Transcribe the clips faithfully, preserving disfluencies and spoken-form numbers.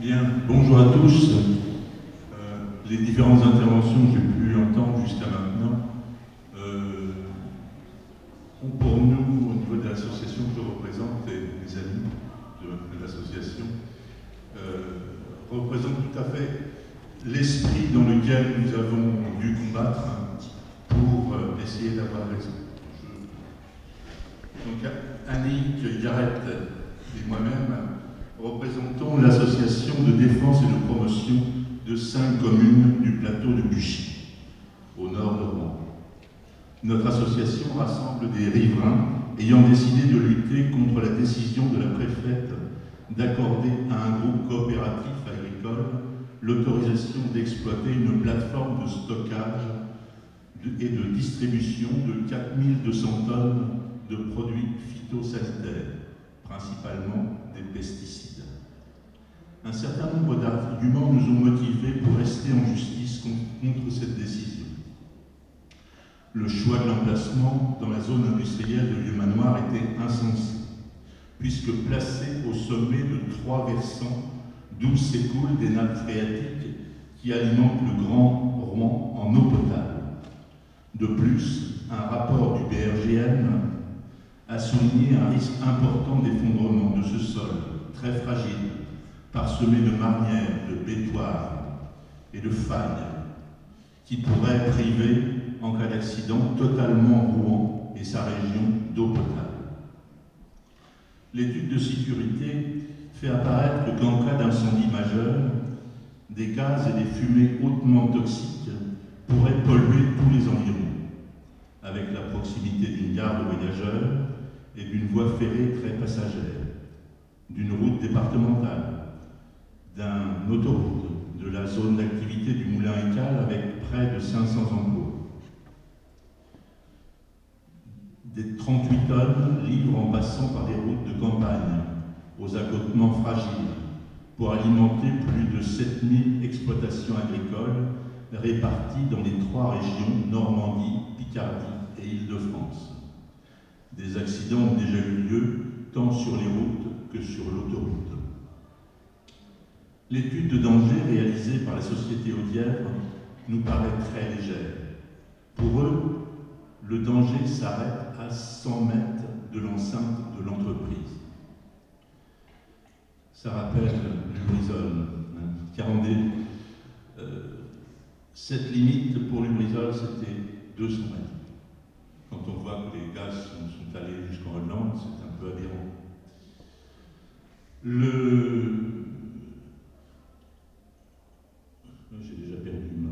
Bien, bonjour à tous. Euh, les différentes interventions que j'ai pu entendre jusqu'à maintenant euh, ont pour nous, au niveau de l'association que je représente et des amis de, de l'association, euh, représentent tout à fait l'esprit dans lequel nous avons dû combattre pour euh, essayer d'avoir raison. Je... Donc Annick Garrett et moi-même représentons l'association de défense et de promotion de cinq communes du plateau de Buchy, au nord de Rouen. Notre association rassemble des riverains ayant décidé de lutter contre la décision de la préfète d'accorder à un groupe coopératif agricole l'autorisation d'exploiter une plateforme de stockage et de distribution de quatre mille deux cents tonnes de produits phytosanitaires, principalement des pesticides. Un certain nombre d'arguments nous ont motivés pour rester en justice contre cette décision. Le choix de l'emplacement dans la zone industrielle de Vieux-Manoir était insensé, puisque placé au sommet de trois versants d'où s'écoulent des nappes phréatiques qui alimentent le Grand Rouen en eau potable. De plus, un rapport du B R G M a souligné un risque important d'effondrement de ce sol très fragile, parsemé de marnières, de bétoirs et de failles, qui pourraient priver, en cas d'accident, totalement Rouen et sa région d'eau potable. L'étude de sécurité fait apparaître qu'en cas d'incendie majeur, des gaz et des fumées hautement toxiques pourraient polluer tous les environs, avec la proximité d'une gare de voyageurs et d'une voie ferrée très passagère, d'une route départementale, d'un autoroute, de la zone d'activité du Moulin Écal avec près de cinq cents emplois. Des trente-huit tonnes livres en passant par des routes de campagne, aux accotements fragiles, pour alimenter plus de sept mille exploitations agricoles réparties dans les trois régions Normandie, Picardie et Île-de-France. Des accidents ont déjà eu lieu tant sur les routes que sur l'autoroute. L'étude de danger réalisée par la société Audière nous paraît très légère. Pour eux, le danger s'arrête à cent mètres de l'enceinte de l'entreprise. Ça rappelle Lubrizol, hein, qui rendait euh, cette limite pour Lubrizol, c'était deux cents mètres. Quand on voit que les gaz sont, sont allés jusqu'en Hollande, c'est un peu aberrant. Le... J'ai déjà perdu ma...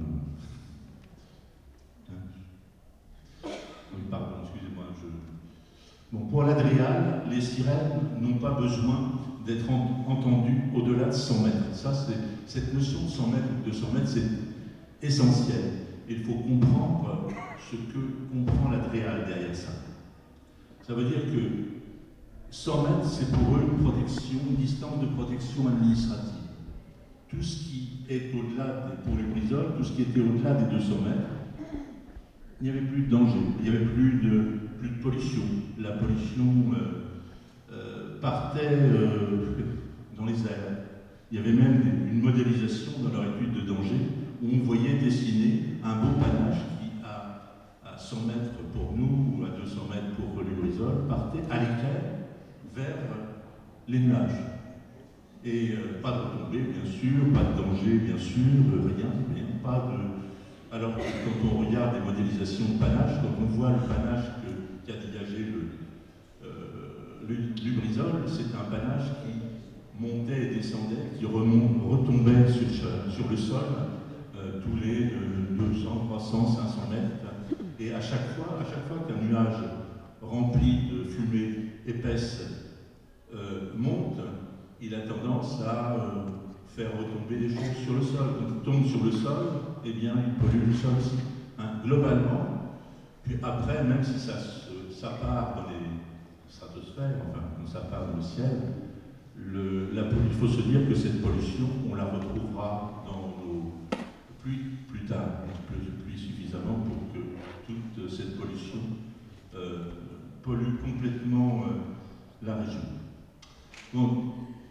Hein? Oui, pardon, excusez-moi. Je... Bon, pour l'Adrial, les sirènes n'ont pas besoin d'être entendues au-delà de cent mètres. Ça, c'est, cette notion de cent mètres ou de deux cents mètres, c'est essentiel. Il faut comprendre ce que comprend l'Adrial derrière ça. Ça veut dire que cent mètres, c'est pour eux une protection, une distance de protection administrative. Tout ce qui est au-delà, pour les Lubrizol, tout ce qui était au-delà des deux cents mètres, il n'y avait plus de danger, il n'y avait plus de, plus de pollution. La pollution euh, euh, partait euh, dans les airs. Il y avait même une modélisation dans leur étude de danger où on voyait dessiner un beau panache qui, à, à cent mètres pour nous ou à deux cents mètres pour Lubrizol, partait à l'éclair vers les nuages. Et euh, pas de retombée, bien sûr, pas de danger, bien sûr, rien, rien, pas de... Alors que quand on regarde les modélisations de panache, quand on voit le panache que, qu'a dégagé le, euh, le Lubrizol, c'est un panache qui montait et descendait, qui remont, retombait sur, sur le sol euh, tous les euh, deux cents, trois cents, cinq cents mètres. Et à chaque fois, à chaque fois qu'un nuage rempli de fumée épaisse euh, monte, il a tendance à euh, faire retomber les choses sur le sol. Quand il tombe sur le sol, eh bien, il pollue le sol aussi. Hein, globalement, puis après, même si ça, ça part dans les stratosphères, enfin, quand ça part dans le ciel, le, la, il faut se dire que cette pollution, on la retrouvera dans nos pluies plus tard, plus, plus suffisamment pour que toute cette pollution euh, pollue complètement euh, la région. Donc,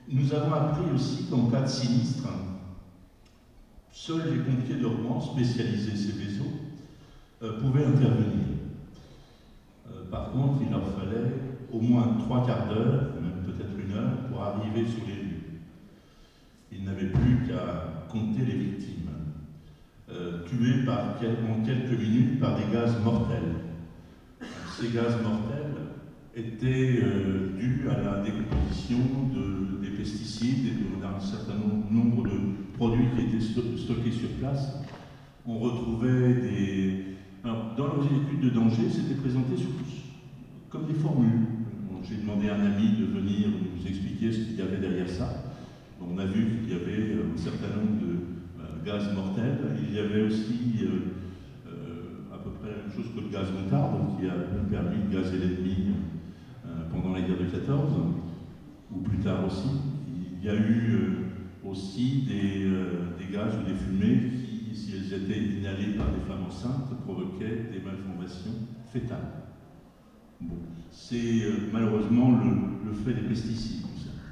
Nous avons appris aussi qu'en cas de sinistre, seuls les pompiers de Rouen, spécialisés Seveso, euh, pouvaient intervenir. Euh, par contre, il leur fallait au moins trois quarts d'heure, même peut-être une heure, pour arriver sur les lieux. Ils n'avaient plus qu'à compter les victimes, euh, tuées par, en quelques minutes par des gaz mortels. Ces gaz mortels étaient euh, dus à la décomposition de, des pesticides et d'un certain nombre de produits qui étaient stockés sur place. On retrouvait des... Alors, dans leurs études de danger, c'était présenté sur, comme des formules. J'ai demandé à un ami de venir nous expliquer ce qu'il y avait derrière ça. On a vu qu'il y avait un certain nombre de euh, gaz mortels. Il y avait aussi euh, euh, à peu près la même chose que le gaz moutarde, qui a permis de gazer l'ennemi euh, pendant la guerre de quatorze, ou plus tard aussi. Il y a eu euh, aussi des, euh, des gaz ou des fumées qui, si elles étaient inhalées par des femmes enceintes, provoquaient des malformations fétales. Bon, c'est euh, malheureusement le, le fait des pesticides.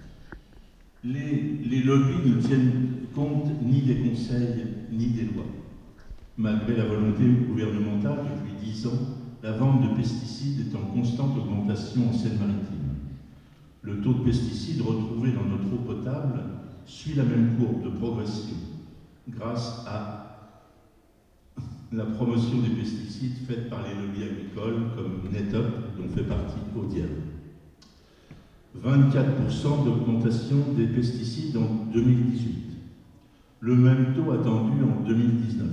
Les, les lobbies ne tiennent compte ni des conseils ni des lois. Malgré la volonté gouvernementale, depuis dix ans, la vente de pesticides est en constante augmentation en Seine-Maritime. Le taux de pesticides retrouvé dans notre eau potable suit la même courbe de progression grâce à la promotion des pesticides faite par les lobbies agricoles comme NetUp, dont fait partie Audiel. vingt-quatre pour cent d'augmentation des pesticides en deux mille dix-huit. Le même taux attendu en deux mille dix-neuf.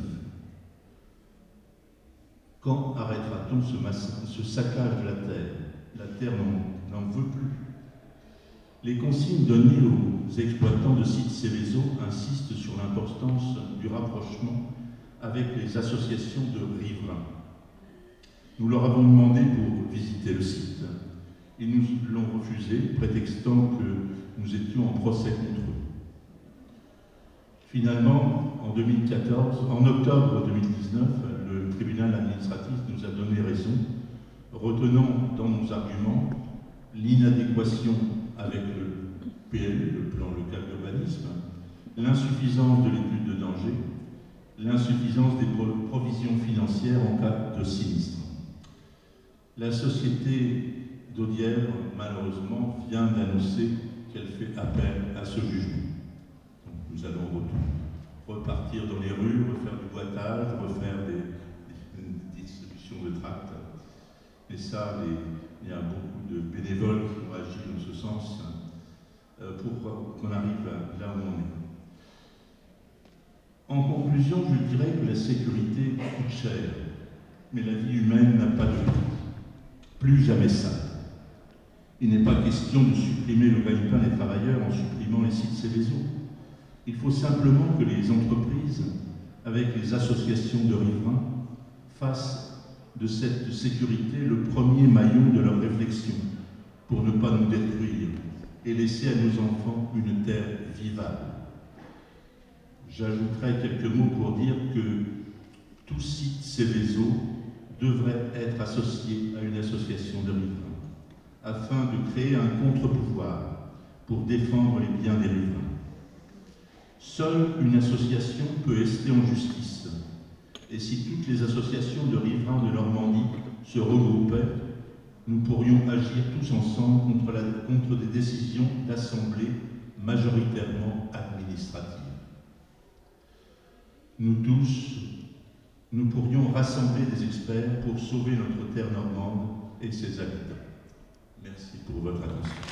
Quand arrêtera-t-on ce, ce saccage de la terre? La terre n'en veut plus. Les consignes données aux exploitants de sites Seveso insistent sur l'importance du rapprochement avec les associations de riverains. Nous leur avons demandé pour visiter le site. Ils nous l'ont refusé, prétextant que nous étions en procès contre eux. Finalement, en deux mille quatorze, en octobre deux mille dix-neuf, le tribunal administratif nous a donné raison, retenant dans nos arguments l'inadéquation avec le P L, le plan local d'urbanisme, l'insuffisance de l'étude de danger, l'insuffisance des provisions financières en cas de sinistre. La société d'Audière, malheureusement, vient d'annoncer qu'elle fait appel à ce jugement. Donc, nous allons repartir dans les rues, refaire du boitage, refaire des, des, des distributions de tracts. Et ça, les, il y a beaucoup de bénévoles qui ont agi dans ce sens euh, pour qu'on arrive là où on est. En conclusion, je dirais que la sécurité coûte cher, mais la vie humaine n'a pas de prix. Plus jamais ça. Il n'est pas question de supprimer le gagne-pain des travailleurs en supprimant les sites Seveso. Il faut simplement que les entreprises, avec les associations de riverains, fassent de cette sécurité le premier maillon de leur réflexion pour ne pas nous détruire et laisser à nos enfants une terre vivable. J'ajouterai quelques mots pour dire que tout site Seveso devrait être associé à une association de riverains, afin de créer un contre-pouvoir pour défendre les biens des riverains. Seule une association peut rester en justice, et si toutes les associations de riverains de Normandie se regroupaient, nous pourrions agir tous ensemble contre, la, contre des décisions d'assemblée majoritairement administratives. Nous tous, nous pourrions rassembler des experts pour sauver notre terre normande et ses habitants. Merci pour votre attention.